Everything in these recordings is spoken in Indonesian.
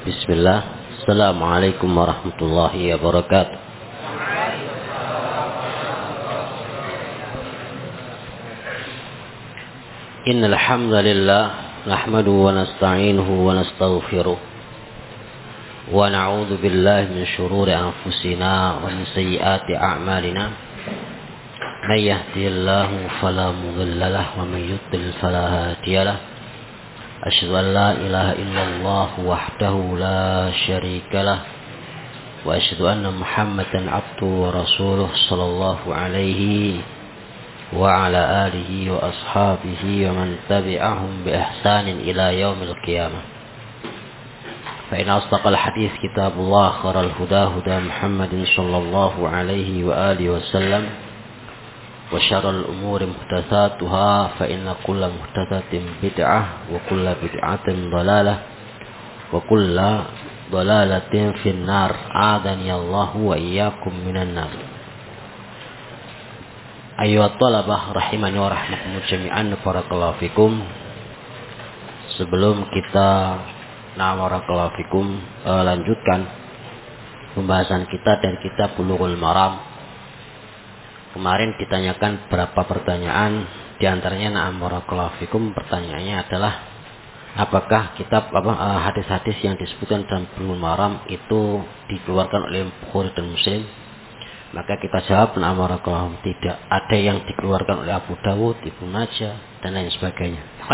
Bismillah. Assalamualaikum warahmatullahi wabarakatuh. Innal hamdalillah nahmaduhu wa nasta'inuhu wa nastaghfiruh wa na'udzu billahi min shururi anfusina wa min sayyiati a'malina. May yahdihillahu fala mudilla lahu wa may yudlil fala hadiya lahu. Asyhadu an la ilaha illallah wahdahu la syarika lah wa asyhadu anna Muhammadan abduhu wa rasuluh sallallahu alaihi wa ala alihi wa ashabihi wa man tabi'ahum bi ihsanin ila yaumil qiyamah. Fa in asdaqal hadits kitabullah khairal huda huda Muhammadin sallallahu alaihi wa alihi wasallam wa syarrul umuri muhdatsatuha fa inna kulla muhdatsatin bid'ah wa kulla bid'atin dhalalah wa kulla dhalalatin finnar. A'adani Allah wa iyyakum minan nar. Ayyuhat talabah rahimani wa rahmakumullah jami'an, barakallahu fikum. Sebelum kita barakallahu fikum lanjutkan pembahasan kita dari kitab Bulughul Maram. Kemarin ditanyakan berapa pertanyaan, di antaranya barakallahu fikum pertanyaannya adalah apakah kitab hadis-hadis yang disebutkan dalam Bulughul Maram itu dikeluarkan oleh Bukhari dan Muslim? Maka kita jawab barakallahu tidak. Ada yang dikeluarkan oleh Abu Dawud, Ibnu Majah dan lain sebagainya.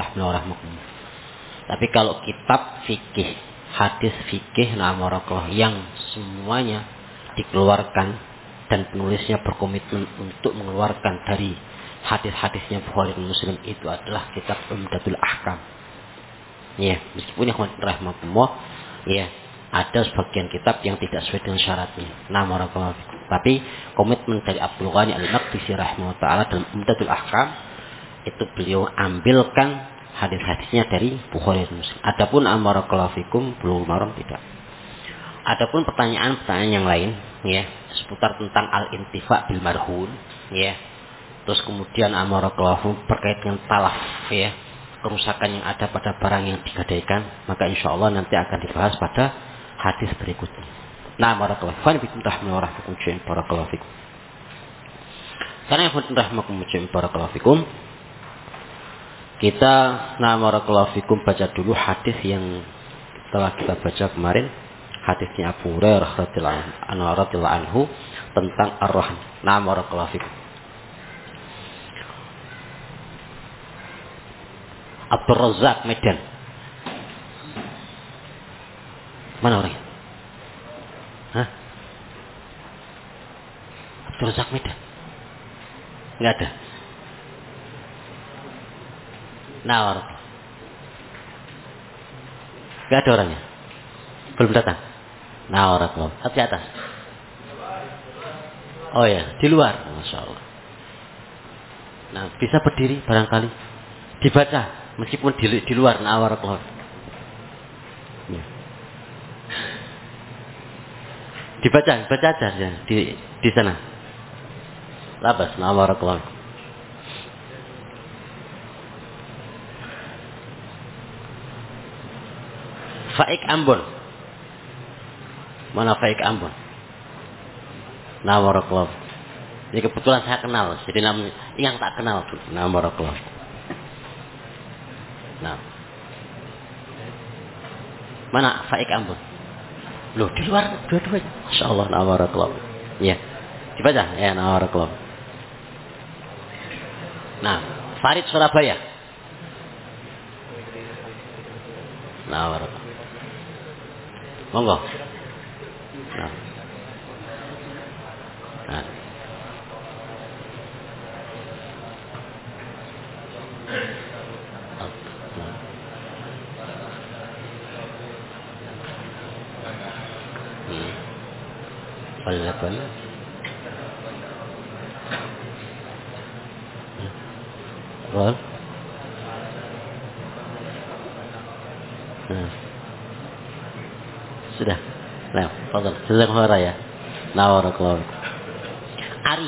Tapi kalau kitab fikih, hadis fikih barakallahu yang semuanya dikeluarkan dan penulisnya berkomitmen untuk mengeluarkan dari hadis-hadisnya Bukhari dan Muslim, itu adalah kitab Umdatul Ahkam. Ya, meskipun rahmatullah, ya, ada sebagian kitab yang tidak sesuai dengan syaratnya. Barakallahu fikum. Tapi komitmen dari Abdul Ghani Al-Maqdisi rahimahullah taala dalam Umdatul Ahkam itu beliau ambilkan hadis-hadisnya dari Bukhari dan Muslim. Adapun barakallahu fikum Bulughul Maram tidak. Adapun pertanyaan-pertanyaan yang lain, ya, seputar tentang al-intifa bil marhun, ya. Terus kemudian barakallahu berkait dengan talaf, ya, kerusakan yang ada pada barang yang digadaikan, maka insyaallah nanti akan dibahas pada hadis berikutnya. Barakallahu fikum barakallahu fikum. Karena barakallahu fikum, kita barakallahu fikum baca dulu hadis yang telah kita baca kemarin. Hadisnya Abu Hurairah radhiyallahu anhu tentang ar-rahn. Barakallahu fikum. Abdul Razak Medan. Mana orangnya? Hah? Abdul Razak Medan. Enggak ada. Barakallahu. Enggak ada orangnya. Belum datang. Barakallahu. Di atas. Oh ya, di luar. Masya Allah. Bisa berdiri barangkali. Dibaca. Meskipun di luar. Barakallahu. Ya. Dibaca aja ya, di sana. Labas. Barakallahu. Faik Ambon. Mana Faik Ambon? Barakallahu. Ini kebetulan saya kenal, jadi namanya yang tak kenal tuh. Barakallahu. Mana Faik Ambon? Loh, di luar dua-duanya. Masyaallah, barakallahu. Ya. Dibaca ya, barakallahu. Farid Surabaya. Barakallahu. Monggo. Balapan. Wal. Sudah. Fadhal. Jazakallahu khairan ya. Barakallahu. Ari.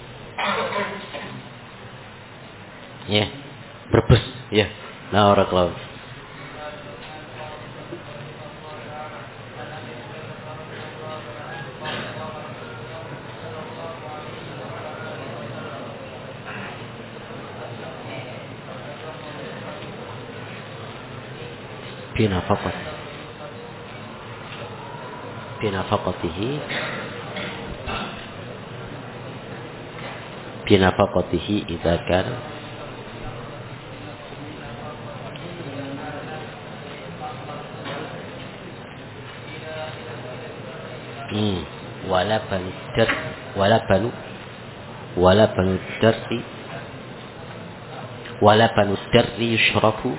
Ya. Brebes, ya. Barakallahu. binafaqat binafaqatihi binafaqatihi idza kana wala banu dar wala banu darri yushrafu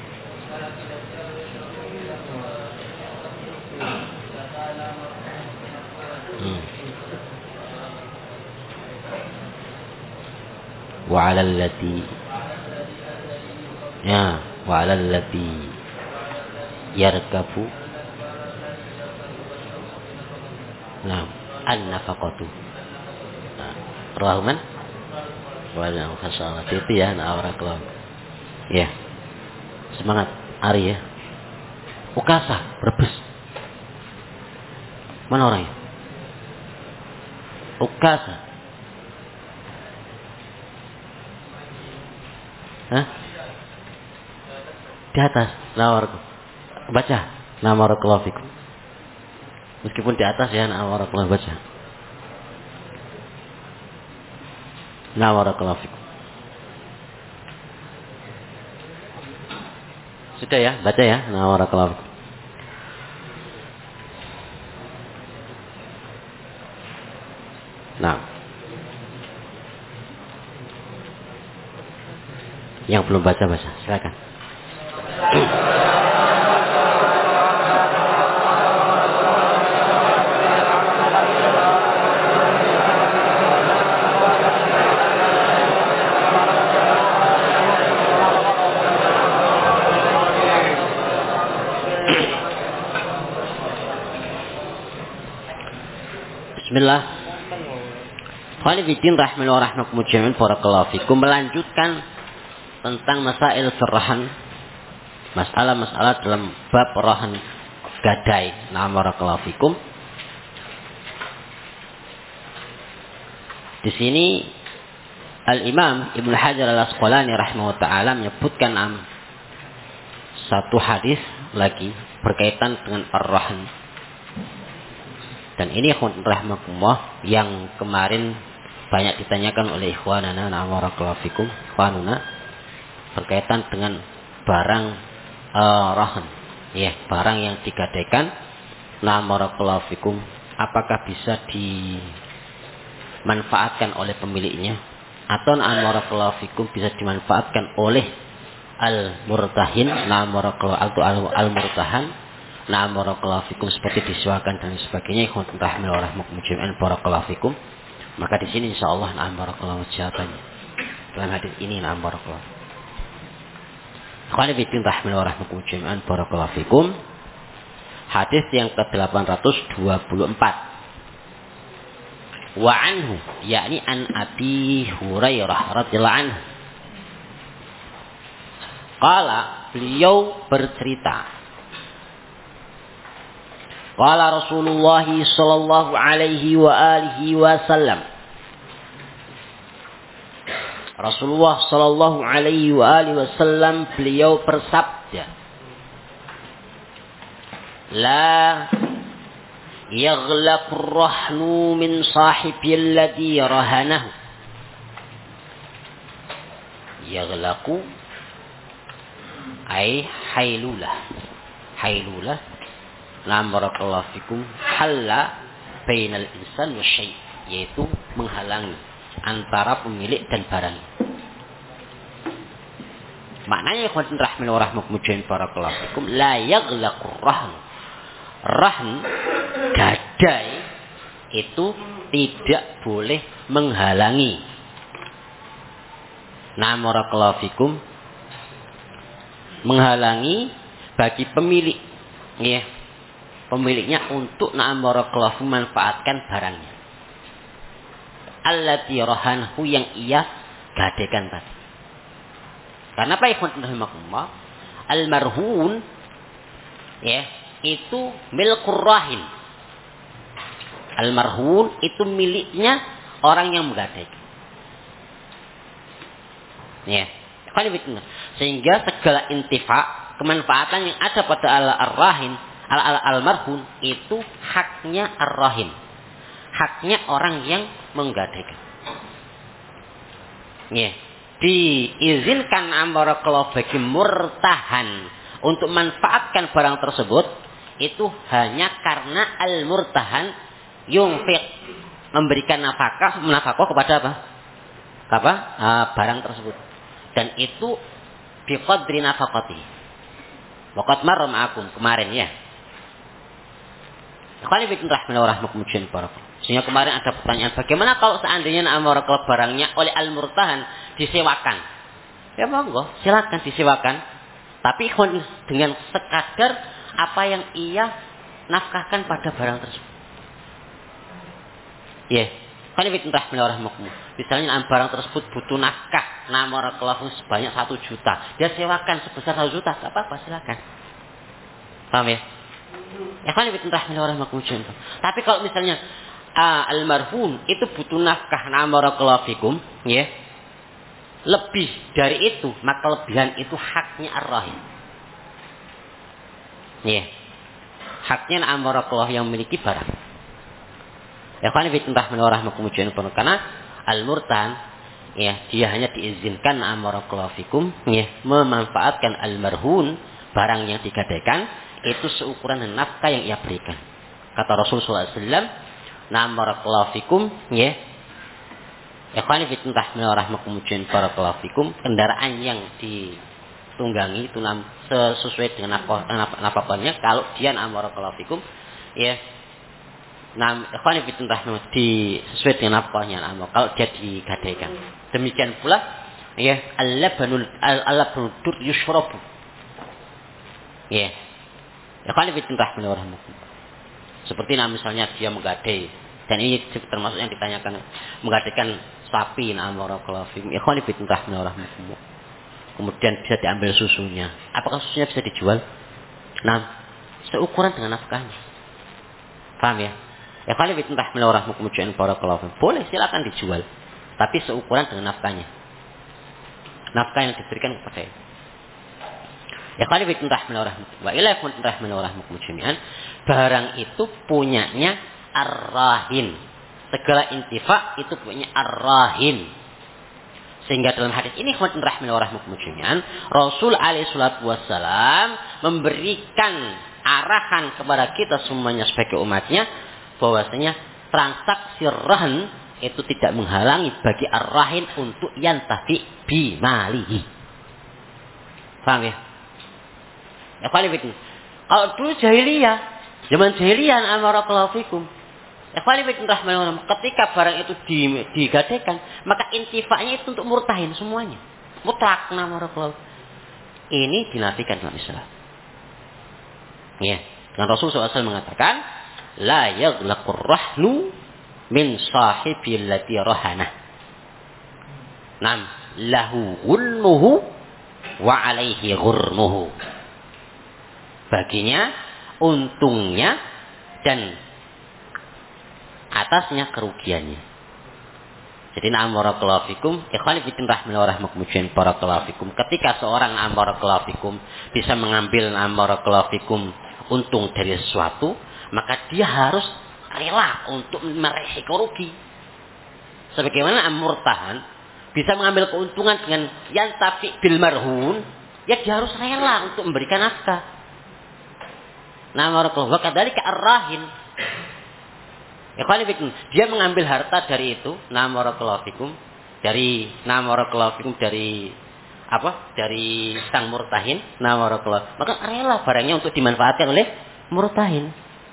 wa 'ala allati yarkabu an-nafaqatu. Rahuman wala khasalat itu ya awrakllah. Ya. Semangat Ari ya. Ukasa, Brebes. Mana orangnya? Ukasa. Hah? Di atas nawarku. Baca nawarakallahu fikum. Meskipun di atas ya nawarakallahu baca. Nawarakallahu fikum. Sudah ya, baca ya nawarakallahu fikum. Nah. Yang belum baca, silakan. Bismillah. Khawanifiddin rahimahullah rahmakumullah jami'an barakallahu fikum, melanjutkan tentang masail serahan, masalah-masalah dalam bab rahan gadai. Nah, barakallahu fikum. Di sini Al-Imam Ibnu Hajar Al-Asqalani rahimahullah taala menyebutkan satu hadis lagi berkaitan dengan ar-rahan. Dan ini rahmatullah yang kemarin banyak ditanyakan oleh ikhwanana barakallahu fikum, ikhwanuna, berkaitan dengan barang rahan, ya, barang yang digadaikan. Barakallahu fikum, apakah bisa dimanfaatkan oleh pemiliknya atau barakallahu fikum bisa dimanfaatkan oleh al-murtahin, barakallahu al-murtahan, barakallahu fikum, seperti disuakan dan sebagainya. Ikhwan rahimahullah rahmakumullah barakallahu fikum. Maka di sini insyaallah barakallahu jawabannya dalam hadis ini. Barakallahu Khawanifiddin rahimahullah rahmakumullah barakallahu fikum. Hadis yang ke-824. Wa anhu, yakni an Abi Hurairah radhiyallahu anhu. Qala, beliau bercerita, qala Rasulullah sallallahu alaihi wa alihi wasallam. Rasulullah sallallahu alaihi wa alihi wasallam beliau bersabda, la yaghlaqu ar-rahnu min sahibi alladhi rahanahu. Yaghlaqu ay hailulah. Barakallahu fikum, halla bainal insan wa syai', yaitu menghalangi antara pemilik dan barang. Maknanya ikhwan rahimahullah rahmakumullah barakallahu fikum, la yaghlaqu rahn. Rahn gadai itu tidak boleh menghalangi. Barakallahu fikum, menghalangi bagi pemilik, ya, pemiliknya untuk barakallahu memanfaatkan barangnya. Allati rahanahu, yang ia gadaikan tadi. Karena apa ikhwan rahimakumullah? Al-marhun, ya, itu milkur rahin. Al-marhun itu miliknya orang yang menggadaikan. Ya. Sehingga segala intifa kemanfaatan yang ada pada al-marhun itu haknya ar-rahin. Haknya orang yang menggadaikan. Ya. Diizinkan amarakallahu bagi murtahan untuk manfaatkan barang tersebut itu hanya karena al-murtahan yunfiq, memberikan nafkah kepada apa? Barang tersebut. Dan itu biqadri nafaqati. Waqad marra ma'akum kemarin ya. Kali bikin rahmatullahi wabarakatuh. Sehingga kemarin ada pertanyaan, bagaimana kalau seandainya amarakallahu barangnya oleh al-murtahan disewakan? Ya monggo, silakan disewakan. Tapi dengan sekadar apa yang ia nafkahkan pada barang tersebut. Ya, kali bikin rahmatullahi wabarakatuh. Misalnya barang tersebut butuh nafkah, amarakallahu sebanyak 1 juta. Dia sewakan sebesar 1 juta, tak apa-apa, silakan. Paham ya? Ya kan lebih rahmatullahi. Tapi kalau misalnya almarhum itu butuh nafkah barakallahu fikum, ya. Lebih dari itu, maka lebihan itu haknya ar-rahim. Ya. Haknya barakallahu yang memiliki barang. Ya kan lebih rahmatullahi karena al-murtan ya, dia hanya diizinkan barakallahu fikum, ya, memanfaatkan almarhum barang yang digadaikan itu seukuran nafkah yang ia berikan. Kata Rasulullah SAW, barakallahu fikum, ya. Ikhwani fillah rahmatulahi barakallahu fikum, kendaraan yang ditunggangi itu sesuai dengan nafkahnya. Kalau dia barakallahu fikum, ya. Ikhwani fillah sesuai dengan nafkahnya. Kalau dia digadaikan. Demikian pula, ya, al-labanul dur yushrabu. Ya. Ya kan lebih seperti misalnya dia menggadai, dan ini termasuk yang ditanyakan, menggadaikan sapi barakallahu fikum. Ya kan lebih kemudian bisa diambil susunya. Apakah susunya bisa dijual? Seukuran dengan nafkahnya. Paham ya? Ya kan lebih barakallahu fikum. Boleh, silakan dijual, tapi seukuran dengan nafkahnya. Nafkah yang diberikan kepada itu. Ya kali bikin rahmatullahi barang itu punyanya ar-rahin. Segala intifa itu punya ar-rahin. Sehingga dalam hadis ini rahmatullahi Rasul alaihi salatu wassalam memberikan arahan kepada kita semuanya sebagai umatnya bahwasanya transaksi rahan itu tidak menghalangi bagi ar-rahin untuk yantafi bi malihi. Paham ya? Ya kali bikin. Kalau dulu jahiliyah, zaman jahiliyah barakallahu fikum. Ya kali bikin rahmatullahi ketika barang itu digadaikan, maka intifanya itu untuk murtahin semuanya. Mutlak barakallahu. Ini dinafikan dalam Islam. Ya, dan Rasulullah SAW mengatakan, la yaghlaqur rahnu min sahibil lati rahana. Nam lahu ghunnuhu wa alaihi ghurmuhu. Baginya untungnya dan atasnya kerugiannya. Jadi barakallahu fikum, ikhwan fillah barakallahu fikum. Ketika seorang barakallahu fikum bisa mengambil barakallahu fikum untung dari sesuatu, maka dia harus rela untuk meresiko rugi. Sebagaimana murtahan bisa mengambil keuntungan dengan yantafi bil marhun, ya dia harus rela untuk memberikan nafkah. Barakallahu kadzalika ar-rahin. Ya kali bikin dia mengambil harta dari itu, barakallahu fikum, dari barakallahu fikum dari apa? Dari sang murtahin, barakallahu. Maka rela barangnya untuk dimanfaatkan oleh murtahin.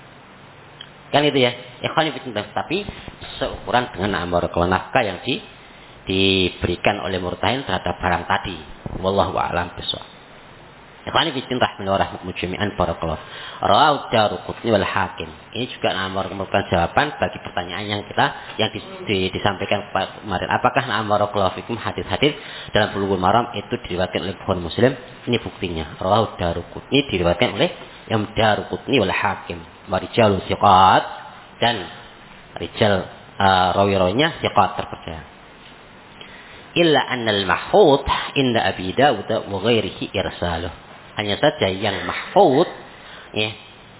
Kan itu ya. Ya kali bikin tapi seukuran dengan barakallahu nafkah yang diberikan oleh murtahin terhadap barang tadi. Wallahu a'lam bishawab. Ikhwani fi din rahmatullahi jami'an barakallahu. Rawahu Daruqutni wal Hakim. Ini juga merupakan jawaban bagi pertanyaan yang disampaikan kemarin. Apakah barakallahu fikum hadis-hadis dalam Bulughul Maram itu diriwayatkan oleh Bukhari Muslim? Ini buktinya. Rawahu Daruqutni diriwayatkan oleh Imam Daruqutni wal Hakim. Marijalu thiqat dan rijal rawi-rawinya thiqat terpercaya. Illa annal mahfuz inda Abi Dawud wa ghairihi irsaluh. Hanya saja yang mahfud ya,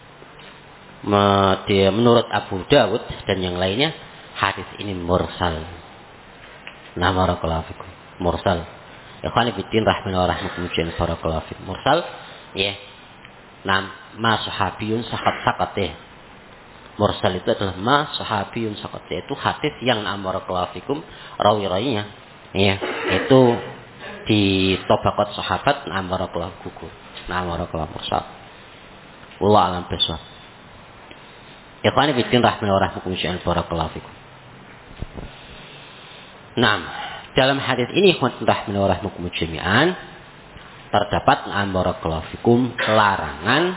menurut Abu Dawud dan yang lainnya hadis ini mursal. Nah, barakallahu fikum. Mursal. Ikhwani fiddin rahimahullah rahmatullahi barakallahu fikum. Mursal ya. Ma sahabiyun sakat ya. Mursal itu adalah ma sahabiyun sakat, yaitu hadis yang barakallahu fikum rawi-rawinya ya, itu di tabaqat sahabat barakallahu gugur. Barakallahu mursal. Wallahu a'lam bishawab. Ikhwani fiddin rahimahullah rahmatullahi barakallahu fikum. Dalam hadis ini rahimahullah rahmatullahi jami'an terdapat barakallahu fikum larangan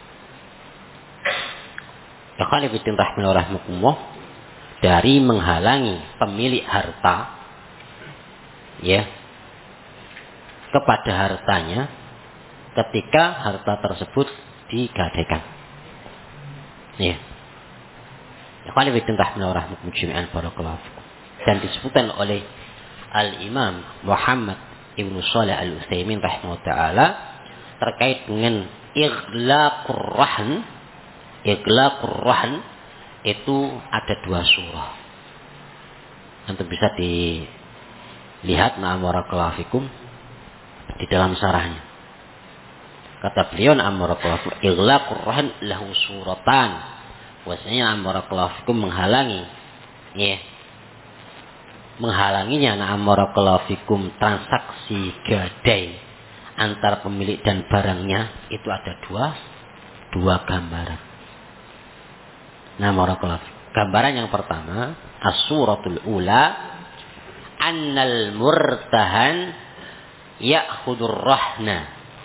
ikhwani fillah rahimahullah rahmatullah dari menghalangi pemilik harta ya kepada hartanya ketika harta tersebut digadaikan. Ya. Ikhwani fillah rahimahullah rahmatullah jami'an barakallahu fikum. Dan disebutkan oleh Al-Imam Muhammad Ibnu Shalih Al-Utsaimin rahimahullah taala terkait dengan ighlaqur rahn. Ighlaqur rahn itu ada 2 surah. Nanti bisa dilihat barakallahu fikum di dalam syarahnya. Kata beliau barakallahu fikum ighlaqur rahn lahu suratan. Bahwasanya barakallahu fikum menghalangi ya. Menghalanginya barakallahu fikum transaksi gadai antar pemilik dan barangnya itu ada dua gambaran. Barakallahu fikum. Gambaran yang pertama, as-suratul ula annal murtahan ya'khudur rahna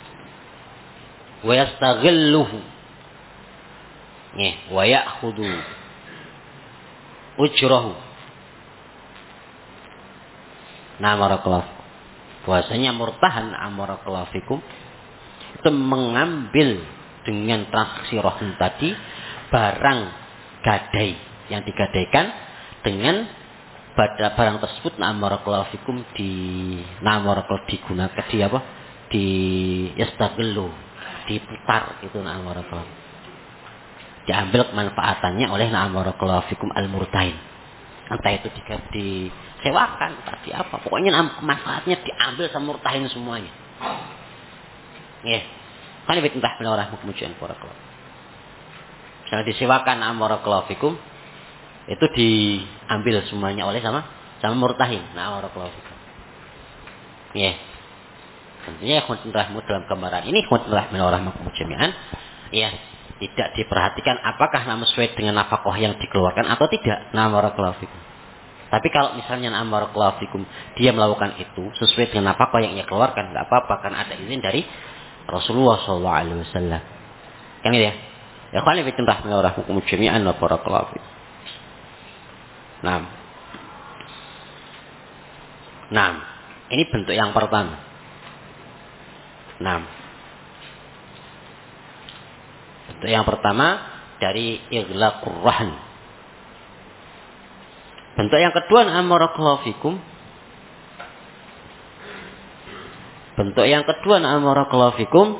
wa yastaghilluhu wa ya'khudu ujrahu. Barakallahu fikum. Bahwasanya murtahan barakallahu fikum itu mengambil dengan transaksi rahn tadi barang gadai yang digadaikan dengan pada barang tersebut barakallahu fikum digunakan di yastaghillu, diputar itu barakallahu, diambil kemanfaatannya oleh barakallahu fikum al-murtahin, entah itu disewakan tadi apa, pokoknya manfaatnya diambil sama murtahin semuanya. Ya, kan itu entah benar rahmukumujaan barakallahu. Misalnya disewakan barakallahu fikum, itu diambil semuanya oleh sama murtahin. Barakallahu fikum. Ya. Tentunya rahmu dalam gambaran ini rahmukumujaan. Ya, tidak diperhatikan apakah sesuai dengan nafkah yang dikeluarkan atau tidak. Barakallahu fikum. Tapi kalau misalnya barakallahu fikum dia melakukan itu sesuai dengan nafkah yang ia keluarkan, enggak apa-apa karena ada izin dari Rasulullah sallallahu alaihi wasallam. Kan gitu ya? Ya khali fi rahmatullahi wa jami'an wa barakallahu fikum. Ini bentuk yang pertama. Bentuk yang pertama dari ighlaqur rahn. Bentuk yang kedua barakallahu fikum. Bentuk yang kedua barakallahu fikum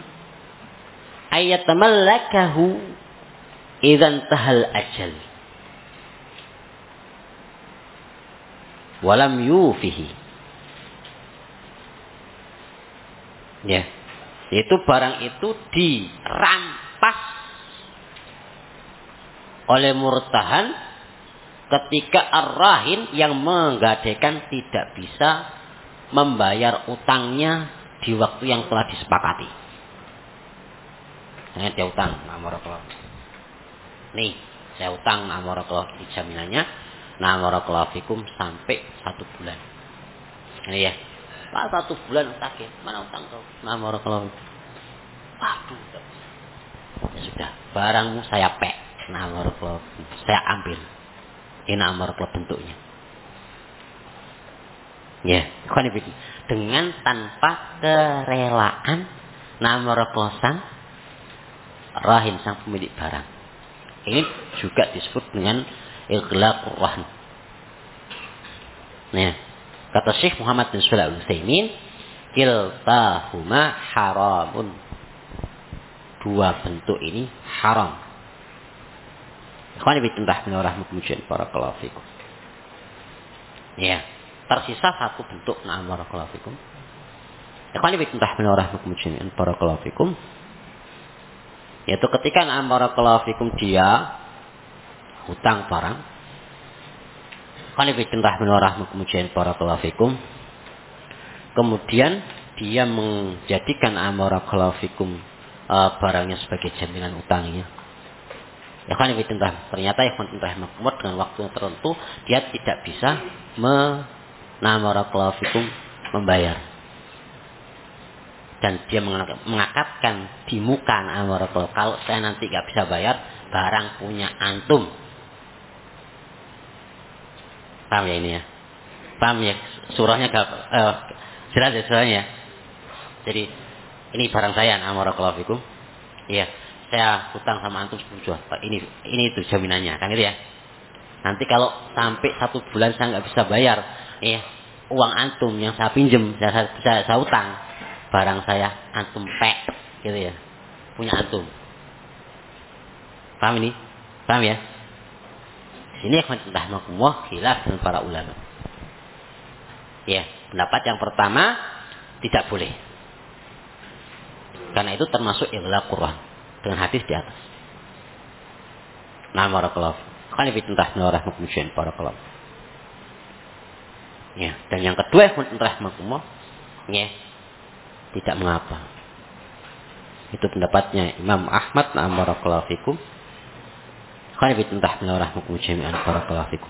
ayatamallakahu idzan tahal ajal walam yufihi. Ya, itu barang itu dirampas oleh murtahan ketika ar-rahin yang menggadaikan tidak bisa membayar utangnya di waktu yang telah disepakati. Dia utang barakallahu. Nih, saya utang barakallahu di jaminannya barakallahu fikum sampai 1 bulan. Ini ya. Pak 1 bulan sakit, mana utang kau? Barakallahu. Waduh. Ya sudah, barangmu saya pek. Barakallahu. Saya ambil. Ini barakallahu bentuknya. Ya, dengan tanpa kerelaan barakallahu sang rahin sang pemilik barang. Ini juga disebut dengan ighlaqur rahn. Nah, kata Syekh Muhammad bin Shalih Al-Utsaimin, kiltahuma haramun. Dua bentuk ini haram. Ikhwan fillah rahmatullahi barakallahu fikum. Ya, tersisa satu bentuk na'am barakallahu fikum. Ikhwan fillah rahmatullahi barakallahu fikum. Yaitu ketika na'am barakallahu fikum dia hutang barang. Ikhwan fillah rahmatullahi barakallahu fikum. Kemudian dia menjadikan na'am barakallahu fikum barangnya sebagai jaminan utangnya. Ya kan ternyata ya kan dengan waktu yang tertentu dia tidak bisa membayar. Dan dia mengakatkan di muka amarakallahu, kalau saya nanti nggak bisa bayar, barang punya antum. Paham ya ini ya? Paham ya? Surahnya jelas ya surahnya. Jadi ini barang saya amarakallahu fikum. Iya, saya hutang sama antum 10 juta. Ini itu jaminannya, kan gitu ya. Nanti kalau sampai 1 bulan saya nggak bisa bayar, uang antum yang saya pinjem, saya hutang, barang saya antum pek, gitu ya, punya antum. Paham ini? Paham ya? Ini entah makumah khilaf dengan para ulama. Ya, pendapat yang pertama tidak boleh. Karena itu termasuk ighlaq Quran dengan hadis di atas. Nah, barakallahu. Kan lebih tentah menurut musyin barakallahu. Ya, dan yang kedua tentah makumah, ya, tidak mengapa. Itu pendapatnya Imam Ahmad na'am barakallahu fikum. Kan lebih tentah menurut musyin barakallahu fikum.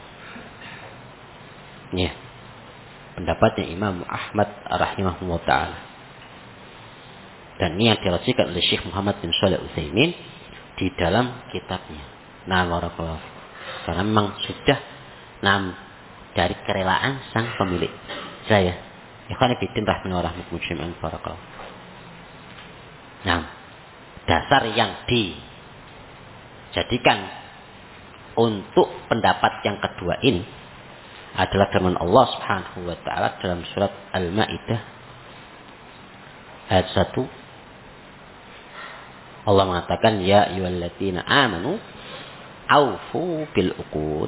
Ya. Pendapatnya Imam Ahmad rahimahullah taala. Dan ini yang dirasikan oleh Syekh Muhammad bin Shalih Al-Utsaimin di dalam kitabnya. Nah, barakallahu. Karena memang sudah dari kerelaan sang pemilik. Saya. Ikhwan fillah rahmatullahi wabarakatuh. Barakallahu. Nah, dasar yang dijadikan untuk pendapat yang kedua ini adalah firman Allah Subhanahu wa taala dalam surat Al-Maidah ayat 1. Allah mengatakan ya ayyuhalladzina amanu aufu bil uqud.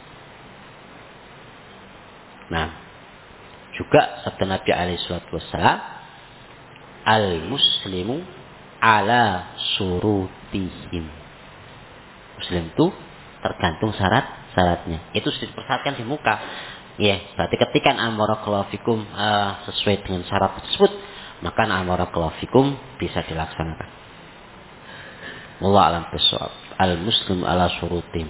Nah, juga sabda Nabi alaihi salatu wassalam al muslimu ala surutihim. Muslim itu tergantung syaratnya. Itu sudah dipersyaratkan di muka. Ya, berarti ketika amarakallahu fikum sesuai dengan syarat tersebut, maka amarakallahu fikum bisa dilaksanakan. Wallahu a'lam bishawab. Al-muslim ala syurutim.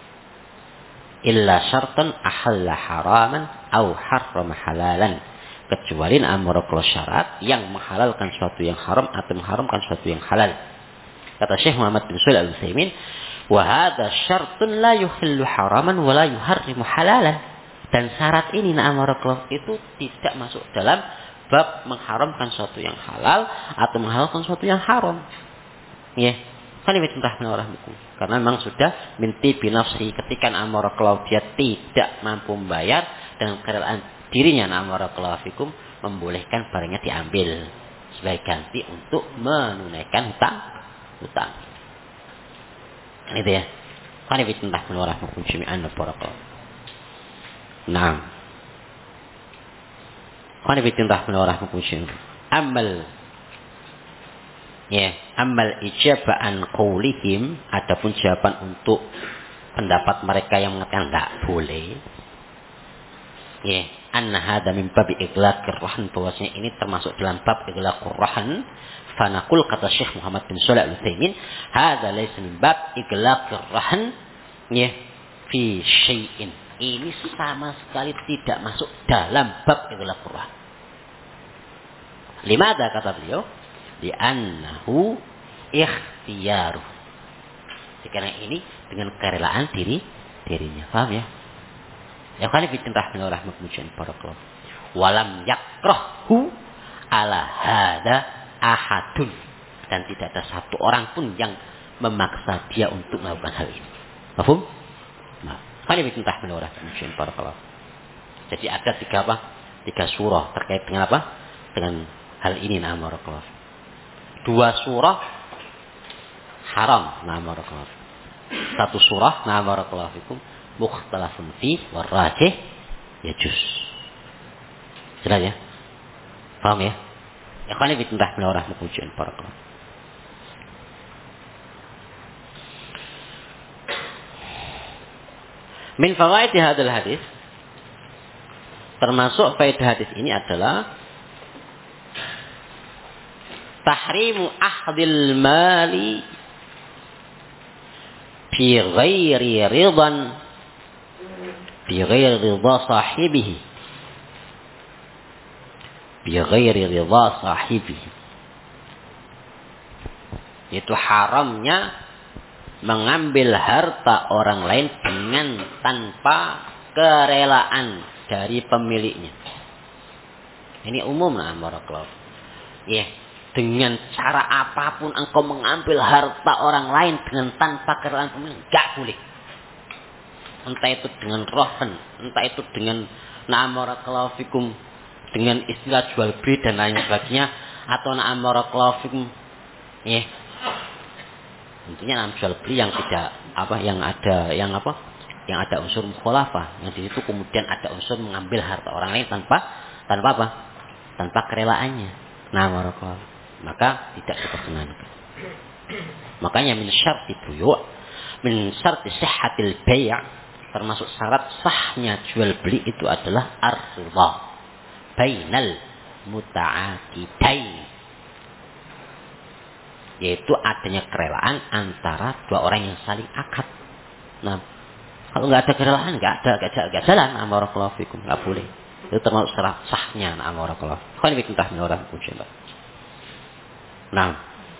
Illa syartan ahalla haraman au harrama halalan. Kecuali amarakallahu syarat yang menghalalkan sesuatu yang haram atau mengharamkan sesuatu yang halal. Kata Syekh Muhammad bin Shalih Al-Utsaimin, wa hadza syartun la yuhillu haraman wa la yuharrimu halalan. Dan syarat ini amarakallahu itu tidak masuk dalam bab mengharamkan sesuatu yang halal atau menghalalkan sesuatu yang haram. Ya. Karena memang sudah minti binafsi ketika amarakallahu dia tidak mampu membayar dengan kerelaan dirinya amarakallahu fikum membolehkan barangnya diambil sebagai ganti untuk menunaikan hutang. Itu ya. Karena itu entah menurut hukum syari'an barakallahu. Nah. Karena itu entah menurut hukum syari'an. Amal ijaba'an qaulihim, adapun jawaban untuk pendapat mereka yang mengatakan tidak boleh. Anna hadza min bab iglaqir rahn, bahwasanya ini termasuk dalam bab iglaqir rahn. Fanaqul, kata Syekh Muhammad bin Shalih Al-Utsaimin, hadza laysa min bab iglaqir rahn fi syai'in. Ini sama sekali tidak masuk dalam bab iglaqir rahn. Limadha, kata beliau? Li'annahu ikhtiyaruh. Karena ini dengan kerelaan dirinya. Paham ya? Ya kali fitnah min rahmatullahi barakallahu. Walam yakrahu ala hada ahadun. Dan tidak ada satu orang pun yang memaksa dia untuk melakukan hal ini. Paham? Nah, kali fitnah min rahmatullahi barakallahu. Jadi ada tiga surah terkait dengan apa? dengan hal ini. Nah, barakallahu. Dua surah haram. Nah, barakallahu. Satu surah, nah barakallahu fikum, mukhtalafun fi warrajih yajuz. Jelas ya? Paham ya? Ya kan ini tentang melarang mukujian barakallahu. Min fawaid hadal hadis, termasuk faedah hadis ini adalah tahrimu ahdil mali fi ghairi ridan fi ghairi ridha sahibihi fi ghairi ridha sahibihi, itu haramnya mengambil harta orang lain dengan tanpa kerelaan dari pemiliknya. Ini umum. Nah, barakallahu. Ya, dengan cara apapun engkau mengambil harta orang lain dengan tanpa kerelaan pemilik, enggak boleh. Entah itu dengan rohan, entah itu dengan barakallahu fikum, dengan istilah jual beli dan lain sebagainya, atau barakallahu fikum, ya, tentunya jual beli yang tidak yang ada unsur mukhalafah, yang di situ kemudian ada unsur mengambil harta orang lain tanpa kerelaannya. Barakallahu, maka tidak diperkenankan. Makanya min syarti buyu', min syarti sihhatil bai', termasuk syarat sahnya jual beli itu adalah ar-ridha bainal muta'aqidain, yaitu adanya kerelaan antara dua orang yang saling akad. Nah, kalau nggak ada kerelaan, nggak jalan. Barakallahu fikum, nggak boleh. Itu termasuk syarat sahnya. Barakallahu. Kan ini entah orang ujian. Nah,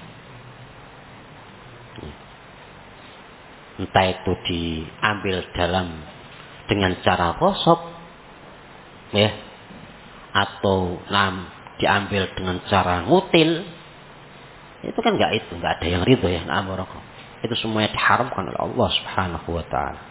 entah itu diambil dengan cara ghasab, ya, atau diambil dengan cara ngutil, itu kan nggak ada yang ridho ya. Barakallahu. Itu semuanya diharamkan oleh Allah Subhanahu wa taala.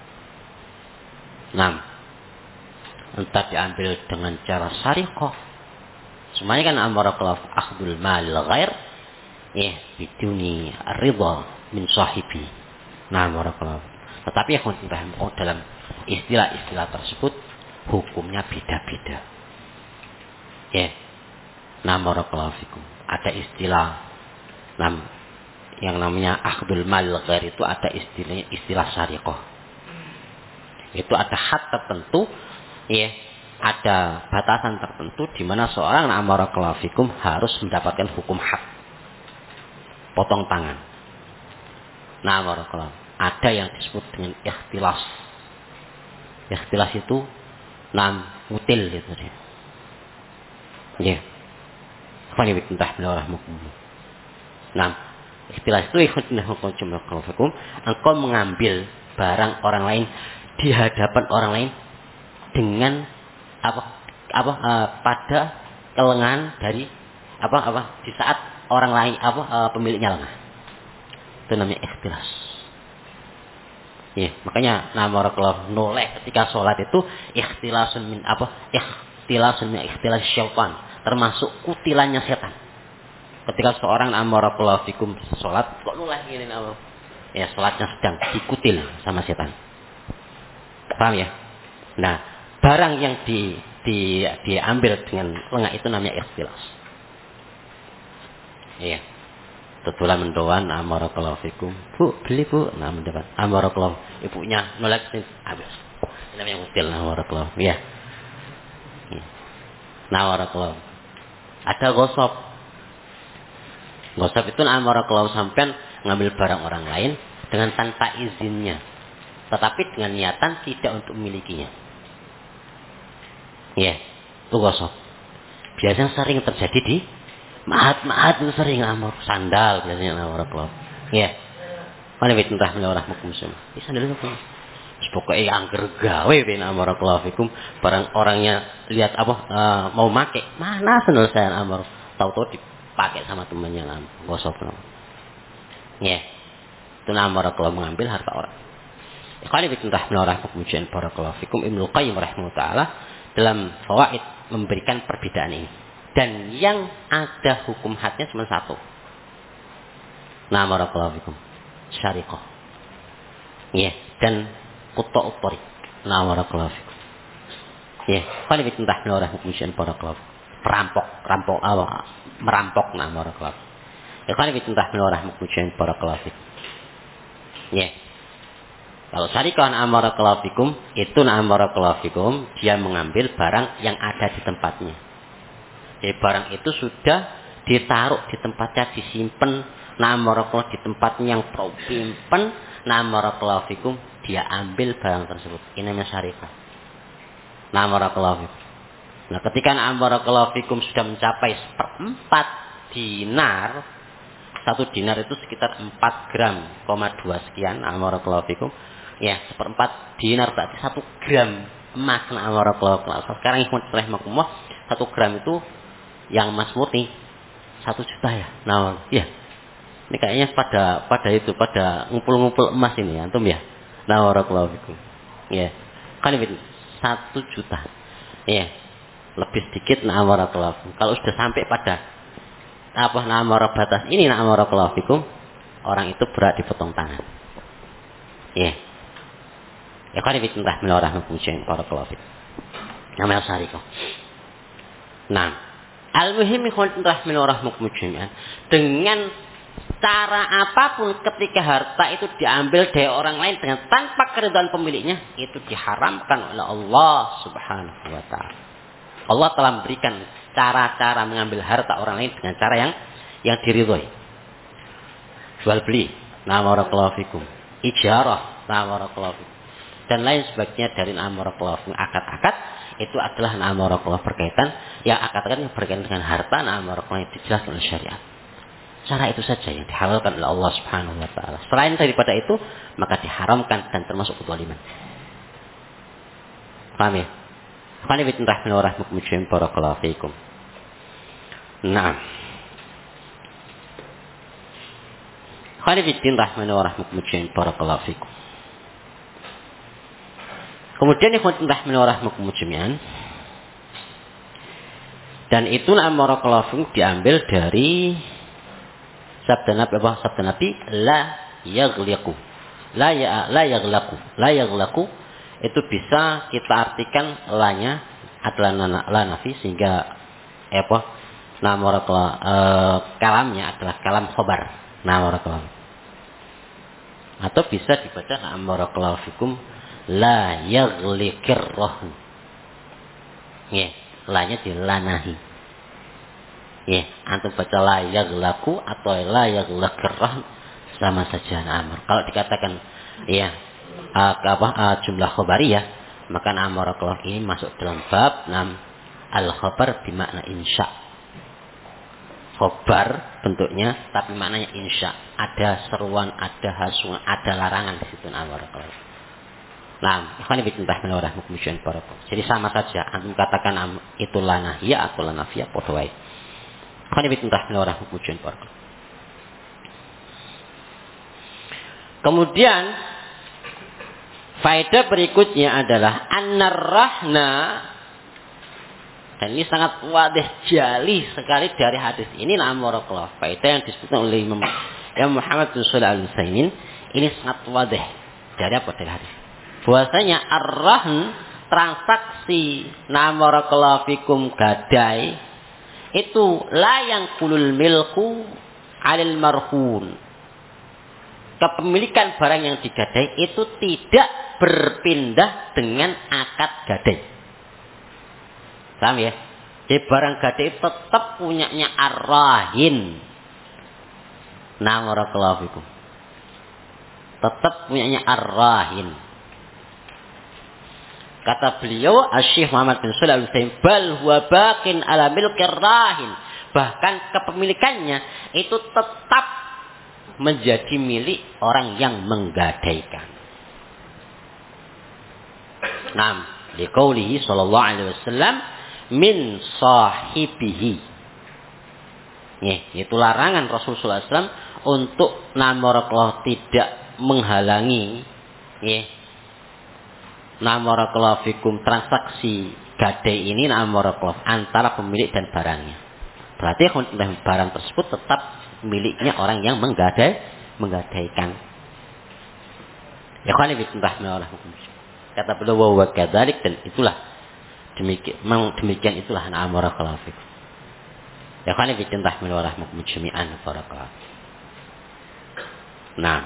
Entah diambil dengan cara sariqah, semuanya kan barakallahu akhdul mal ghair, ya, biduni ridha min sahibi. Barakallahu. Tetapi yang dalam istilah-istilah tersebut hukumnya beda-beda. Ya. Barakallahu fikum. Ada istilah yang namanya akhdul mal ghair, itu ada istilah sariqah. Itu ada had tertentu, ya, ada batasan tertentu di mana seorang barakallahu fikum harus mendapatkan hukum had, potong tangan. Barakallahu. Ada yang disebut dengan ikhtilas. Ikhtilas itu mutil gitu dia. Ya. Fani bitentah bilawrahmukum. Ikhtilas itu hukum engkau mengambil barang orang lain di hadapan orang lain dengan pada kelengahan dari di saat orang lain pemiliknya lengah. Itu namanya ikhtilas. Ya, makanya barakallahu noleh ketika sholat itu ikhtilasun min ikhtilas syaitan, termasuk kutilannya setan. Ketika seorang barakallahu fikum sholat kok noleh gini ya, sholatnya sedang dikutil sama setan. Paham ya? Nah, barang yang diambil dengan lengah itu namanya ikhtilas. Iya. Tetulah mendoan barakallahu fikum. Bu, beli bu. Mendapat barakallahu. Ibunya nolak sini habis. Ini namanya kutil barakallahu. Iya. Barakallahu. Ada gosop. Gosop itu barakallahu sampean ngambil barang orang lain dengan tanpa izinnya, tetapi dengan niatan tidak untuk memilikinya. Ya, itu gosok. Biasanya sering terjadi di mahat itu sering sandal biasanya barakallahu. Ya. Mana wit entah melarahmukum semua. Ini sandal itu. Pokoknya angker gawe ben barakallahu fikum, barang orangnya lihat mau make, mana sandal saya tahu-tahu dipakai sama temannya gosok. Ya. Itu barakallahu mengambil harta orang. Ikhwani fillah barakallahu fiikum barakallahu fikum. Ibnu Qayyim rahimahullah taala dalam fawaid memberikan perbedaan ini Dan yang ada hukum hadnya cuma satu. Nah, barakallahu fikum. Syariqah. Ya, dan quta'ut thariq. Nah, barakallahu fikum. Ya, kalau ditentah orang hukum syariat barakallahu. Merampok nah barakallahu. Ya, kalau ditentah orang hukum syariat barakallahu. Ya. Kalau syariqah nah barakallahu fikum, itu nah barakallahu fikum, dia mengambil barang yang ada di tempatnya. Jadi barang itu sudah ditaruh di tempatnya, disimpan namarakallahu di tempatnya yang simpen namarakallahu fikum, dia ambil barang tersebut. Ini namanya syariqah. Namarakallahu fikum. Nah, ketika namarakallahu fikum sudah mencapai 1/4 dinar, 1 dinar itu sekitar 4 gram, 2 sekian namarakallahu fikum. Ya, 1/4 dinar berarti 1 gram emas namarakallahu fikum. Sekarang rahimahumullah 1 gram itu yang emas murni 1 juta ya. Nah, ya. Ini kayaknya pada ngumpul-ngumpul emas ini antum ya. Nah, barakallahu fikum. Ya. Kan itu 1 juta. Ya. Lebih sedikit nah barakallahu fikum. Kalau sudah sampai pada batas ini nah barakallahu fikum, orang itu berat dipotong tangan. Ya. Ya kan itu entah melarang hukum syariat barakallahu fikum. Namanya syariqah. Nah, al-muhim ikhwan rahimahumullah dengan cara apapun ketika harta itu diambil dari orang lain dengan tanpa keridhaan pemiliknya, itu diharamkan oleh Allah Subhanahu wa taala. Allah telah memberikan cara-cara mengambil harta orang lain dengan cara yang diridhoi. Jual beli, barakallahu fikum. Ijarah, barakallahu fikum. Dan lain sebagainya dari barakallahu fikum, akad-akad itu adalah barakallahu berkaitan yang akad-akad yang berkaitan dengan harta barakallahu yang dijelaskan oleh syariat. Cara itu saja yang dihalalkan oleh Allah Subhanahu wa taala. Selain daripada itu, maka diharamkan dan termasuk kezaliman. Paham ya? Qani bi rahmanir rahim barakallahu fiikum. Naam. Qani bi rahmanir rahim barakallahu fiikum. Kemudian ikhwan rahmanir rahim dan itu barakallahu fiikum diambil dari sabda Nabi la yaghliqu. La yaghliqu itu bisa kita artikan lanya adalah la nafi sehingga kalamnya adalah kalam khobar. Atau bisa dibaca barakallahu fikum la yaghliqir rahn. Ya, lanya dilanahi. Ya, antum baca la yaghlaku atau la yaghlaqir rahn sama saja amar. Kalau dikatakan ya jumlah khabariyah, maka amarakallah ini masuk dalam bab al-khabar bermakna insya. Khabar bentuknya tapi maknanya insya. Ada seruan, ada hasungan, ada larangan di situ amarakallah. Nah, ikhwan fillah menurut hukum syariat barakallah. Jadi sama saja antum katakan itu la nahiyah atau la nafiyah padha wae. Kemudian faedah berikutnya adalah an-rahna, dan ini sangat wadih jali sekali dari hadis ini barakallahu. Faedah yang disebutkan oleh Imam Muhammad bin Shalih Al-Utsaimin ini sangat wadih dari hadis. Bahwasanya ar-rahn, transaksi barakallahu fikum gadai, itu la yang kulul milku alil marhun. Kepemilikan barang yang digadai itu tidak berpindah dengan akad gadai. Paham ya? Jadi barang gadai tetap punyanya ar-rahin. Barakallahu fikum. Tetap punyanya ar-rahin. Kata beliau, Asy-Syaikh Muhammad bin Shalih Al-Utsaimin, bal huwa baqin ala milkir rahin. Bahkan kepemilikannya itu tetap menjadi milik orang yang menggadaikan. Naam, liqaulihi sallallahu alaihi wasallam min sahibihi. Itu larangan Rasulullah SAW untuk barakallahu tidak menghalangi barakallahu fikum transaksi gadai ini barakallahu antara pemilik dan barangnya. Berarti barang tersebut tetap miliknya orang yang menggadaikan. Ya kan lebih tentang orang hukum. Kata beliau wa kadzalik, dan itulah demikian itulah barakallahu fikum. Ya kan lebih tentang orang hukum jami'an barakallahu. Nah,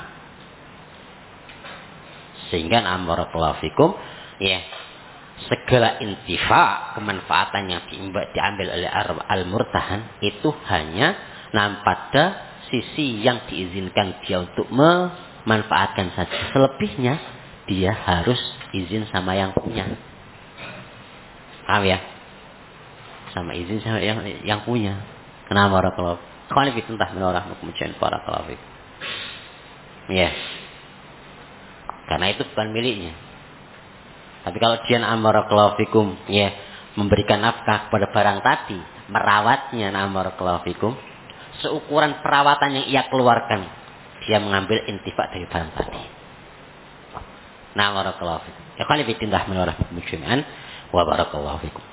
sehingga barakallahu fikum ya, segala intifa kemanfaatan yang diambil oleh al-murtahan itu hanya pada sisi yang diizinkan dia untuk memanfaatkan saja. Selebihnya dia harus izin sama yang punya. Paham ya? Sama izin sama yang punya. Kenapa barakallahu? Kalau lebih tentang menorah kemudian barakallahu. Ya. Karena itu bukan miliknya. Tapi kalau dia barakallahu fikum ya, memberikan nafkah kepada barang tadi, merawatnya barakallahu fikum, seukuran perawatan yang ia keluarkan, dia mengambil intifak dari barang tadi. Barakallahu fikum. Ya kan lebih tindah menorah kemudian wa barakallahu fikum.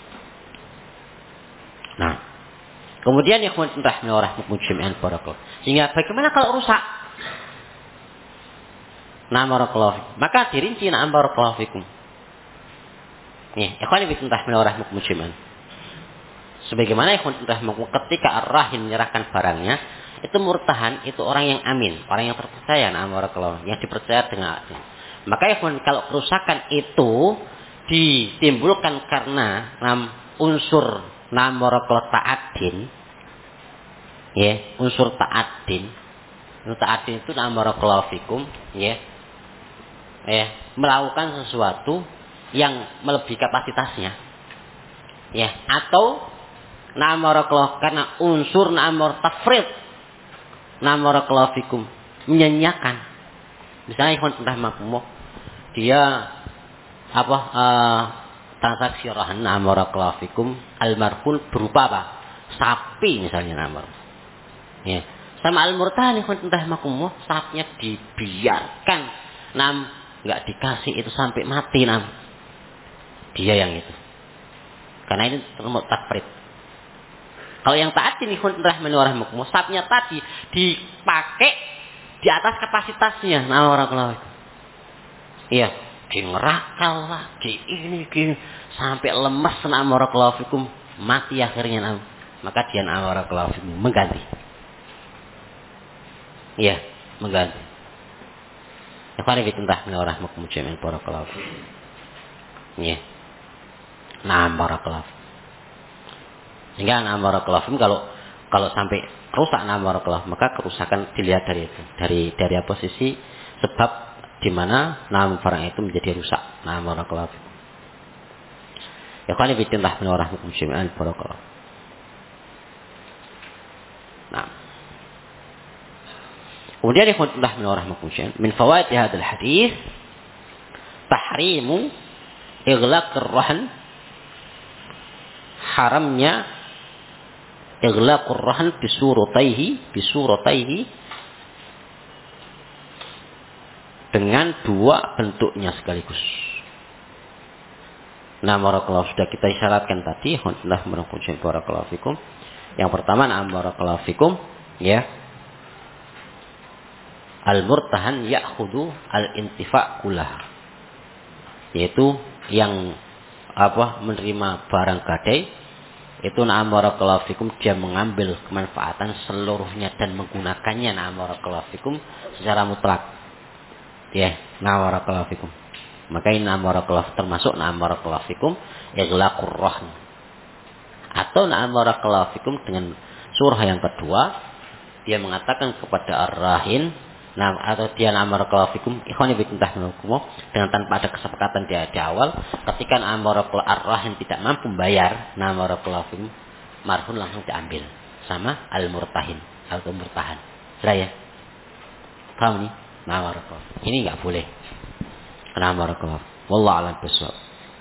Nah, kemudian ya kan tindah menorah kemudian barakallahu. Sehingga bagaimana kalau rusak? Barakallahu fikum. Maka dirinci barakallahu fikum. Ya, ikhwan lebih tentah menorah mukmujiman. Sebagaimana ikhwan tentah ketika ar-rahin menyerahkan barangnya, itu murtahan, itu orang yang amin, orang yang terpercaya, barakallahu, yang dipercaya dengan. Maka ikhwan, kalau kerusakan itu ditimbulkan karena unsur barakallahu ta'addin, ya, unsur ta'addin. Ta'addin itu barakallahu fikum, ya, melakukan sesuatu yang melebihi kapasitasnya, ya, atau barakallahu karena unsur tafrid barakallahu fikum menyanyiakan. Misalnya ikhwan entah makmum dia transaksi rahan barakallahu fikum almarhum berupa apa? Sapi misalnya ya. Sama al-murtahan ikhwan entah makmum sapinya dibiarkan enggak dikasih itu sampai mati dia yang itu. Karena ini termasuk tafrid. Kalau yang taat ini rahmani wa rahmakum, musabnya tadi dipakai di atas kapasitasnya. Barakallahu. Iya, di ngerakal lah, di ini sampai lemas barakallahu fikum, mati akhirnya. Maka dia barakallahu fikum mengganti. Iya, mengganti. Ya fari bitentah min wa rahmakum jami'an barakallahu fikum. Iya. Barakallahu. Sehingga barakallahu kalau sampai rusak barakallahu, maka kerusakan dilihat dari itu, dari posisi sebab di mana barang itu menjadi rusak. Barakallahu. Ya kan bitintah min warahmatullahi wabarakatuh barakallahu. Nah. Kemudian ikhwanullah min warahmatullahi wabarakatuh, min fawaid hadzal hadis tahrimu ighlaq ar-rahn, haramnya ighlaq ar-rahn bisuratihi dengan dua bentuknya sekaligus. Barakallahu sudah kita isyaratkan tadi, alhamdulillah barakallahu fikum. Yang pertama barakallahu fikum ya. Al-murtahan ya'khudhu al-intifa' kullah. Yaitu yang menerima barang gadai itu barakallahu fikum, dia mengambil kemanfaatan seluruhnya dan menggunakannya barakallahu fikum secara mutlak. Ya, barakallahu fikum. Maka ini barakallahu termasuk barakallahu fikum ighlaqur rahn. Atau barakallahu fikum dengan surah yang kedua, dia mengatakan kepada ar-rahin, atau dia barakallahu fikum ikhwani bitintah hukum dengan tanpa ada kesepakatan di awal, ketika barakallahu ar-rahin tidak mampu membayar barakallahu fikum, marhun langsung diambil sama al-murtahin atau murtahan. Sudah ya? Paham nih? Barakallahu. Ini enggak boleh. Barakallahu. Wallahu a'lam bishawab.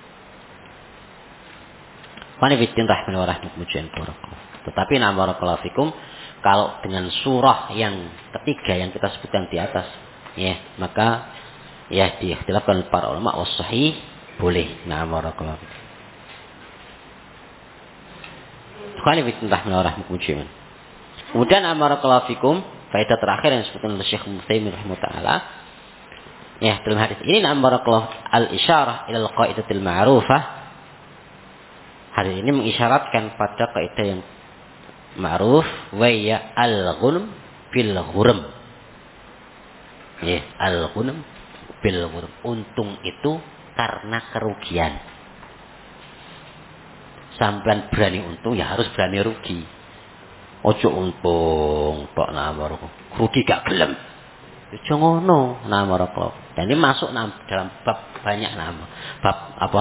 Ikhwani bitintah hukum barakallahu. Tetapi barakallahu fikum, kalau dengan surah yang ketiga yang kita sebutkan di atas, ya, maka ya diikhtilafkan para ulama sahih boleh. Barakallahu. Ikhwani fillah rahmatullah. Kemudian barakallahu fikum, faedah terakhir yang disebutkan oleh Syekh Muhammad rahimahullah taala. Ya, dalam hadis ini barakallahu al-isyarah ila al-qaidatil ma'rufah. Hadis ini mengisyaratkan pada kaidah yang ma'ruf wa ya al-ghunm bil ghurm. Ya, al-ghunm bil ghurm. Untung itu karena kerugian. Sampean berani untung ya harus berani rugi. Ojo untung tok barakallahu. Rugi gak gelem. Ojo ngono barakallahu. Dan ini masuk dalam bab banyak nama. Bab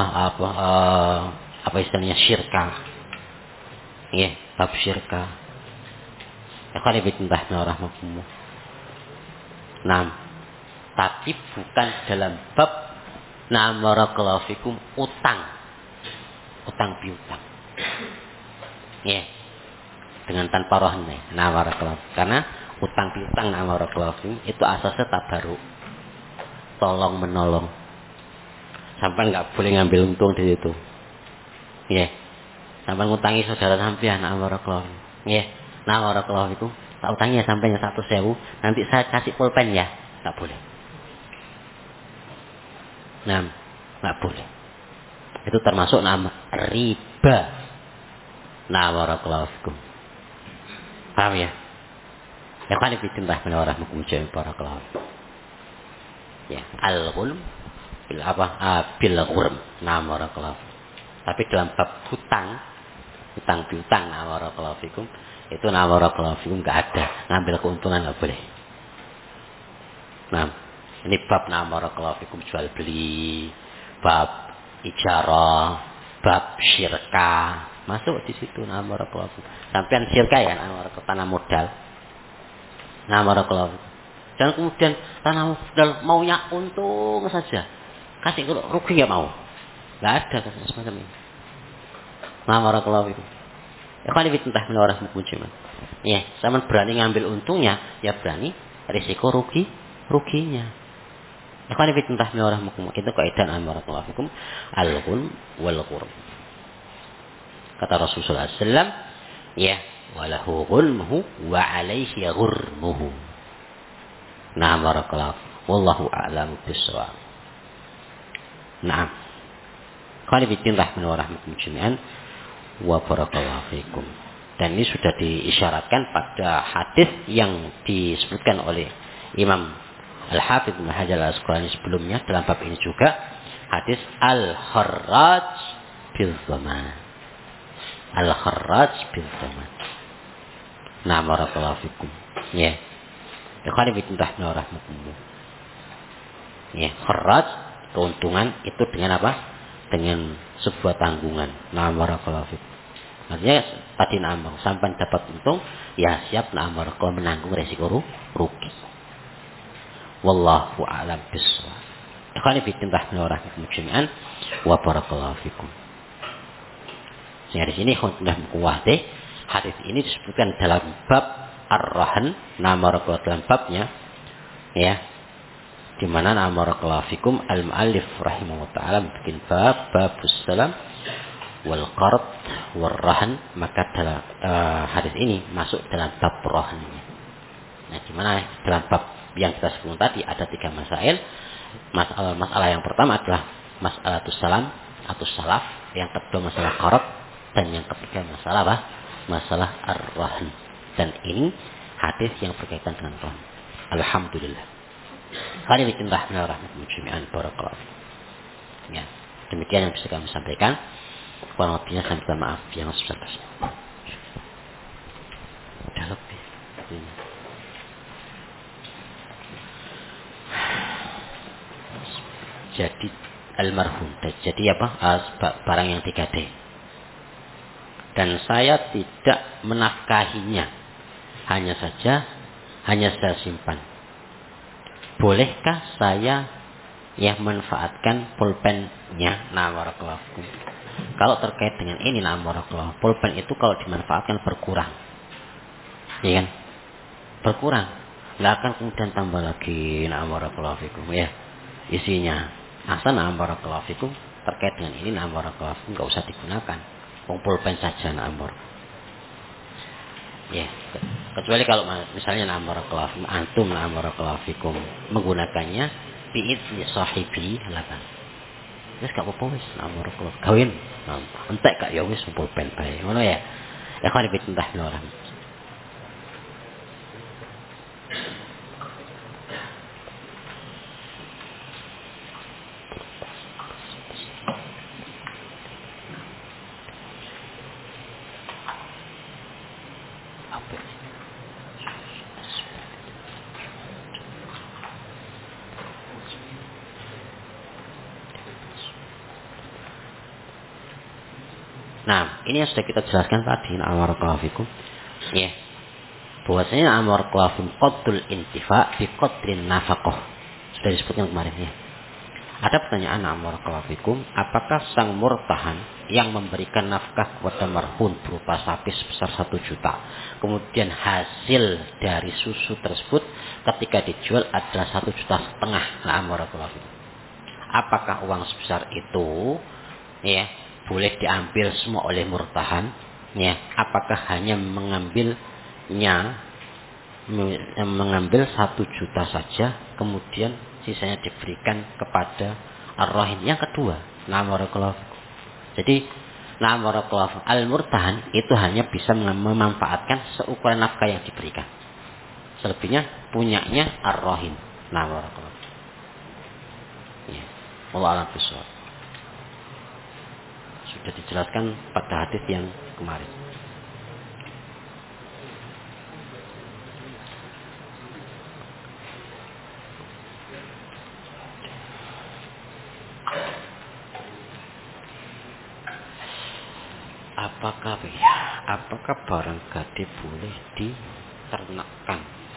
apa istilahnya syirka. Ya, bab syirka. Ikhwan fillah rahmatullah. Nah, tapi bukan dalam bab barakallahu fikum utang piutang. Ya. Dengan tanpa rohnya. Barakallahu. Karena utang piutang barakallahu fikum itu asasnya tabaruk. Tolong menolong. Sampai enggak boleh ngambil untung di situ. Ya. Sampai ngutangi saudara sampean barakallahu. Ya. Barakallahu fikum. Tak utangnya sampainya 100.000, nanti saya kasih pulpen ya. Tak boleh. Enggak boleh. Itu termasuk nama riba. Barakallahu fikum. Paham ya? Ya kan ditambah menawarah mukum barakallahu. Ya, al-ghulm bil bil ghurm. Barakallahu. Tapi dalam bab hutang piutang barakallahu fikum, itu barakallahu fikum enggak ada. Ngambil keuntungan enggak boleh. Ini bab barakallahu fikum jual beli, bab ijarah, bab syirka, masuk di situ barakallahu fikum. Sampean syirka ya barakallahu tanah modal. Barakallahu fikum. Dan kemudian tanah modal maunya untung saja. Kasih rugi enggak mau. Enggak ada semacam ini. Barakallahu fikum. Ya kan ditentah menawarah mukujiman. Ya, sama berani ngambil untungnya, ya berani risiko ruginya. Ya kan ditentah menawarah mukum. Itu kaidah barakallahu fikum al-ghun wal ghurm. Kata Rasulullah SAW, ya, walahu ghulmuhu wa alaihi ghurmuhu. Barakallahu. Wallahu a'lam bishawab. Kan ditentah menawarah mukum jami'an. Wa barakallahu fikum. Dan ini sudah diisyaratkan pada hadis yang disebutkan oleh Imam Al-Hafidz Ibnu Hajar Al-Asqalani sebelumnya dalam bab ini juga, hadis al-kharraj bil zaman. Al-kharraj bil zaman. Barakallahu fikum. Ya. Ikhwan fillah rahmatullah. Ya, kharraj keuntungan itu dengan apa? Dengan sebuah tanggungan. Barakallahu fikum. Artinya tadi sampai dapat untung, ya siap barakallahu menanggung resiko rugi. Wallahu a'lam bishawab. Ikhwani fillah jami'an wa barakallahu fikum. Di sini khutbah muwahdi, hadis ini disebutkan dalam bab ar-rahan, barakallahu dalam babnya, ya. Di mana barakallahu fikum al-muallif rahimahullah taala bikin babus salam wal qard wal rahan, maka dalam hadis ini masuk dalam bab rahannya. Nah, di mana dalam bab yang kita sebutkan tadi ada 3 masail. Masalah yang pertama adalah mas'alatus salam atau salaf, yang kedua masalah qard, dan yang ketiga masalah apa? Masalah ar-rahan. Dan ini hadis yang berkaitan dengan rahan. Alhamdulillah. Hari ini rahmatullah jami'an barakallahu. Ya, demikian yang bisa kami sampaikan. Kurang lebihnya saya minta maaf yang sebesar-besarnya. Udah lebih. Jadi almarhum. Jadi apa? Barang yang digadai. Dan saya tidak menafkahinya. Hanya saya simpan. Bolehkah saya manfaatkan pulpennya? Barakallahu fikum. Kalau terkait dengan ini barakallahu, pulpen itu kalau dimanfaatkan berkurang. Ya kan? Berkurang. Enggak akan kemudian tambah lagi barakallahu fikum ya. Isinya. Asal barakallahu fikum terkait dengan ini barakallahu fikum enggak usah digunakan. Pulpen saja barakallahu. Ya, kecuali kalau misalnya na'am barakallahu fikum, antum na'am barakallahu fikum menggunakannya bi'izni sahibi laban. Wis gak apa-apa wis na'am barakallahu kawin. Entek gak ya wis pulpen bae. Ngono ya. Ikhwan fillah orang. Nah, ini yang sudah kita jelaskan tadi, barakallahu fikum. Ya. Bahwasanya barakallahu fikum qaddul intifa bi qaddrin nafaqah. Sudah disebutkan kemarin ya. Ada pertanyaan barakallahu fikum, apakah sang murtahan yang memberikan nafkah kepada marhum berupa sapi sebesar 1 juta, kemudian hasil dari susu tersebut ketika dijual adalah 1,5 juta. Barakallahu fikum. Apakah uang sebesar itu ya boleh diambil semua oleh murtahan? Ya, apakah hanya mengambil 1 juta saja, kemudian sisanya diberikan kepada ar-rahin? Yang kedua, barakallahu fikum. Jadi, barakallahu fikum, al-murtahan itu hanya bisa memanfaatkan seukuran nafkah yang diberikan. Selebihnya punyanya ar-rahin. Barakallahu fikum. Ya. Wallahu a'lam bishawab. Sudah dijelaskan pada hadis yang kemarin. Apakah barang gade boleh diternakkan?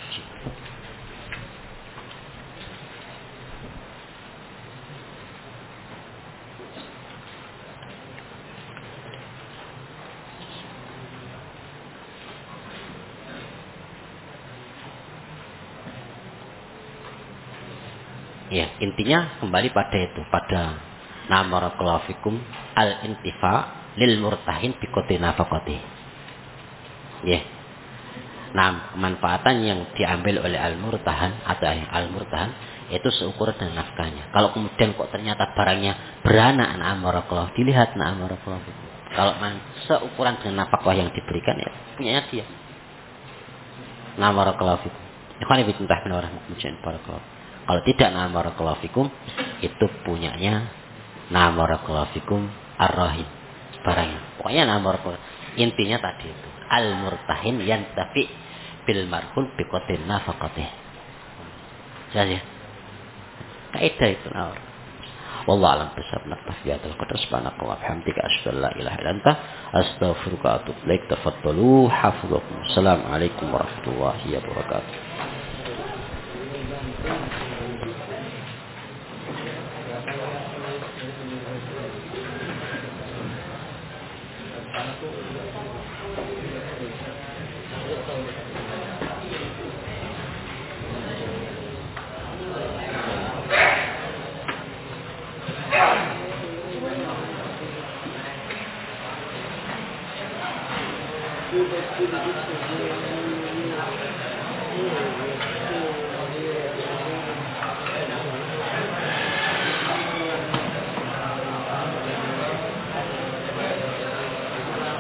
Ya, intinya kembali pada itu, pada barakallahu fikum al-intifa lil murtahin bi qadri nafaqati. Ya. Nah, kemanfaatan yang diambil oleh al-murtahan atau al-murtahan itu seukuran dengan nafkahnya. Kalau kemudian kok ternyata barangnya beranak, barakallahu, dilihat barakallahu fikum. Kalau seukuran dengan nafkah yang diberikan, ya punyanya dia. Barakallahu fikum. Ikhwan fillah min warahmatullahi wabarakatuh. Kalau tidak, barakallahu fikum, itu punyanya barakallahu fikum ar-rahim, barangnya. Pokoknya barakallahu. Intinya tadi itu al-murtahin yantafi bil marhum bi qadri nafaqatih. Jelas ya? Kaidah itu nawar. Wallahu a'lam bishawab. Naktafi hadzal qadar. Subhanaka wa bihamdika asyhadu an la ilaha illa anta astaghfiruka wa atubu ilaik. Tafaddalu hafizakum. Assalamualaikum warahmatullahi wabarakatuh.